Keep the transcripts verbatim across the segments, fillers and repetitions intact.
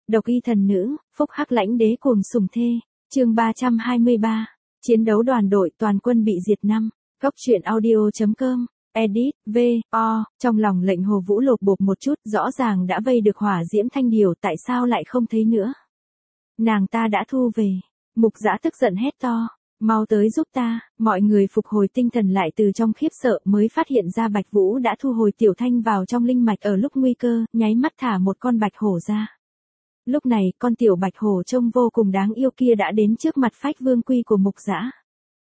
Độc y thần nữ, phúc hắc lãnh đế cuồng sủng thê. Chương ba trăm hai mươi ba. Chiến đấu đoàn đội toàn quân bị diệt năm. Góc truyện audio.com. Edit, V, O, trong lòng lệnh Hồ Vũ lột bột một chút, rõ ràng đã vây được Hỏa Diễm Thanh Điều, tại sao lại không thấy nữa? Nàng ta đã thu về. Mục Dã tức giận hét to, mau tới giúp ta. Mọi người phục hồi tinh thần lại từ trong khiếp sợ mới phát hiện ra Bạch Vũ đã thu hồi Tiểu Thanh vào trong linh mạch ở lúc nguy cơ, nháy mắt thả một con bạch hổ ra. Lúc này, con tiểu bạch hổ trông vô cùng đáng yêu kia đã đến trước mặt Phách Vương Quy của Mục Dã.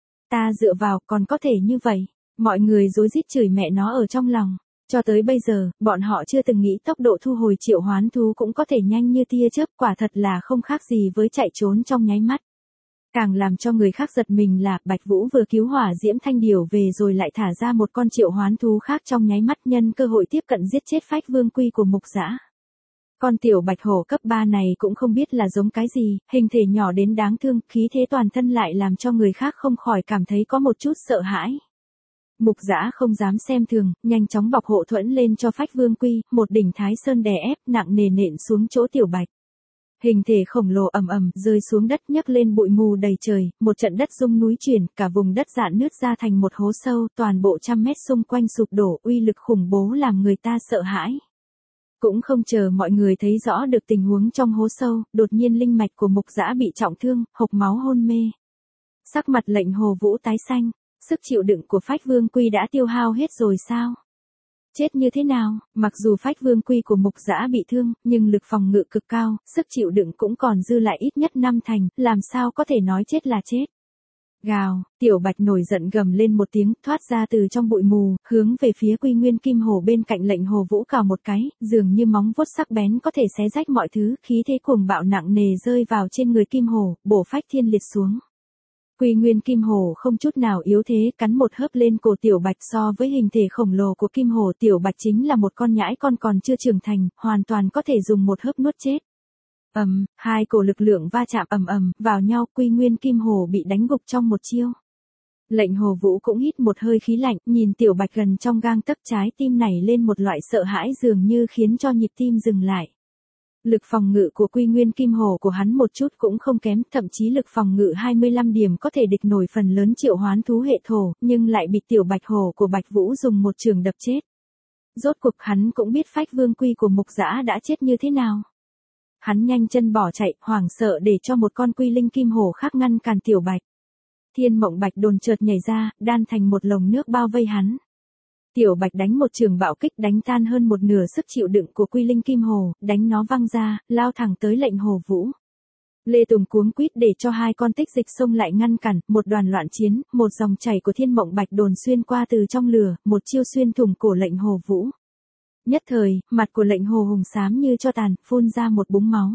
Ta dựa vào, còn có thể như vậy. Mọi người rối rít chửi mẹ nó ở trong lòng. Cho tới bây giờ, bọn họ chưa từng nghĩ tốc độ thu hồi triệu hoán thú cũng có thể nhanh như tia chớp, quả thật là không khác gì với chạy trốn trong nháy mắt. Càng làm cho người khác giật mình là Bạch Vũ vừa cứu Hỏa Diễm Thanh Điều về rồi lại thả ra một con triệu hoán thú khác trong nháy mắt, nhân cơ hội tiếp cận giết chết Phách Vương Quy của Mục Dã. Con tiểu bạch hổ cấp ba này cũng không biết là giống cái gì, hình thể nhỏ đến đáng thương, khí thế toàn thân lại làm cho người khác không khỏi cảm thấy có một chút sợ hãi. Mục Dã không dám xem thường, nhanh chóng bọc hộ thuẫn lên cho Phách Vương Quy, một đỉnh Thái Sơn đè ép nặng nề nện xuống chỗ tiểu bạch. Hình thể khổng lồ ầm ầm rơi xuống đất, nhấc lên bụi mù đầy trời, một trận đất rung núi chuyển, cả vùng đất rạn nứt ra thành một hố sâu, toàn bộ trăm mét xung quanh sụp đổ, uy lực khủng bố làm người ta sợ hãi. Cũng không chờ mọi người thấy rõ được tình huống trong hố sâu, đột nhiên linh mạch của Mục Dã bị trọng thương, hộc máu hôn mê. Sắc mặt lệnh Hồ Vũ tái xanh, sức chịu đựng của Phách Vương Quy đã tiêu hao hết rồi sao? Chết như thế nào? Mặc dù Phách Vương Quy của Mục Dã bị thương, nhưng lực phòng ngự cực cao, sức chịu đựng cũng còn dư lại ít nhất năm thành, làm sao có thể nói chết là chết. Gào, tiểu bạch nổi giận gầm lên một tiếng, thoát ra từ trong bụi mù, hướng về phía Quy Nguyên Kim Hổ bên cạnh lệnh Hồ Vũ cào một cái, dường như móng vuốt sắc bén có thể xé rách mọi thứ, khí thế cuồng bạo nặng nề rơi vào trên người Kim Hổ, bổ Phách Thiên Liệt xuống. Quy Nguyên Kim Hổ không chút nào yếu thế, cắn một hớp lên cổ tiểu bạch. So với hình thể khổng lồ của Kim Hổ, tiểu bạch chính là một con nhãi con còn chưa trưởng thành, hoàn toàn có thể dùng một hớp nuốt chết. Ầm, um, hai cổ lực lượng va chạm ầm ầm vào nhau, Quy Nguyên Kim Hổ bị đánh gục trong một chiêu. Lệnh Hồ Vũ cũng hít một hơi khí lạnh, nhìn tiểu bạch gần trong gang tấc, trái tim nảy lên một loại sợ hãi dường như khiến cho nhịp tim dừng lại. Lực phòng ngự của Quy Nguyên Kim Hổ của hắn một chút cũng không kém, thậm chí lực phòng ngự hai mươi lăm điểm có thể địch nổi phần lớn triệu hoán thú hệ thổ, nhưng lại bị tiểu bạch hổ của Bạch Vũ dùng một chưởng đập chết. Rốt cuộc hắn cũng biết Phách Vương Quy của Mục Dã đã chết như thế nào. Hắn nhanh chân bỏ chạy, hoảng sợ để cho một con Quy Linh Kim Hổ khác ngăn cản tiểu bạch. Thiên Mộng Bạch đồn chợt nhảy ra, đan thành một lồng nước bao vây hắn. Tiểu bạch đánh một trường bạo kích, đánh tan hơn một nửa sức chịu đựng của Quy Linh Kim Hổ, đánh nó văng ra, lao thẳng tới lệnh Hồ Vũ. Lê Tùng cuống quýt để cho hai con tích dịch xông lại ngăn cản, một đoàn loạn chiến, một dòng chảy của Thiên Mộng Bạch đồn xuyên qua từ trong lửa, một chiêu xuyên thủng cổ lệnh Hồ Vũ. Nhất thời, mặt của lệnh Hồ Hùng xám như tro tàn, phun ra một búng máu.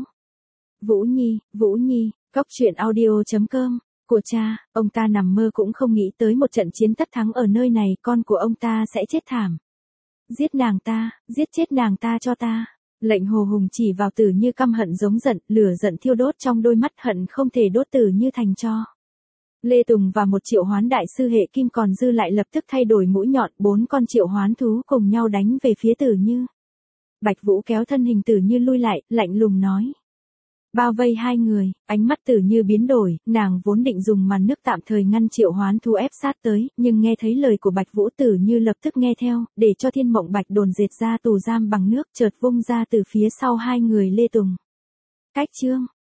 Vũ Nhi, Vũ Nhi, góc truyện audio.com. Của cha, ông ta nằm mơ cũng không nghĩ tới một trận chiến tất thắng ở nơi này, con của ông ta sẽ chết thảm. Giết nàng ta, giết chết nàng ta cho ta. Lệnh Hồ Hùng chỉ vào Tử Như căm hận giống giận, lửa giận thiêu đốt trong đôi mắt, hận không thể đốt Tử Như thành tro. Lê Tùng và một triệu hoán đại sư hệ kim còn dư lại lập tức thay đổi mũi nhọn, bốn con triệu hoán thú cùng nhau đánh về phía Tử Như. Bạch Vũ kéo thân hình Tử Như lui lại, lạnh lùng nói. Bao vây hai người, ánh mắt Tử Như biến đổi, nàng vốn định dùng màn nước tạm thời ngăn triệu hoán thú ép sát tới, nhưng nghe thấy lời của Bạch Vũ, Tử Như lập tức nghe theo, để cho Thiên Mộng Bạch đồn dệt ra tù giam bằng nước, chợt vung ra từ phía sau hai người Lê Tùng. Cách chương,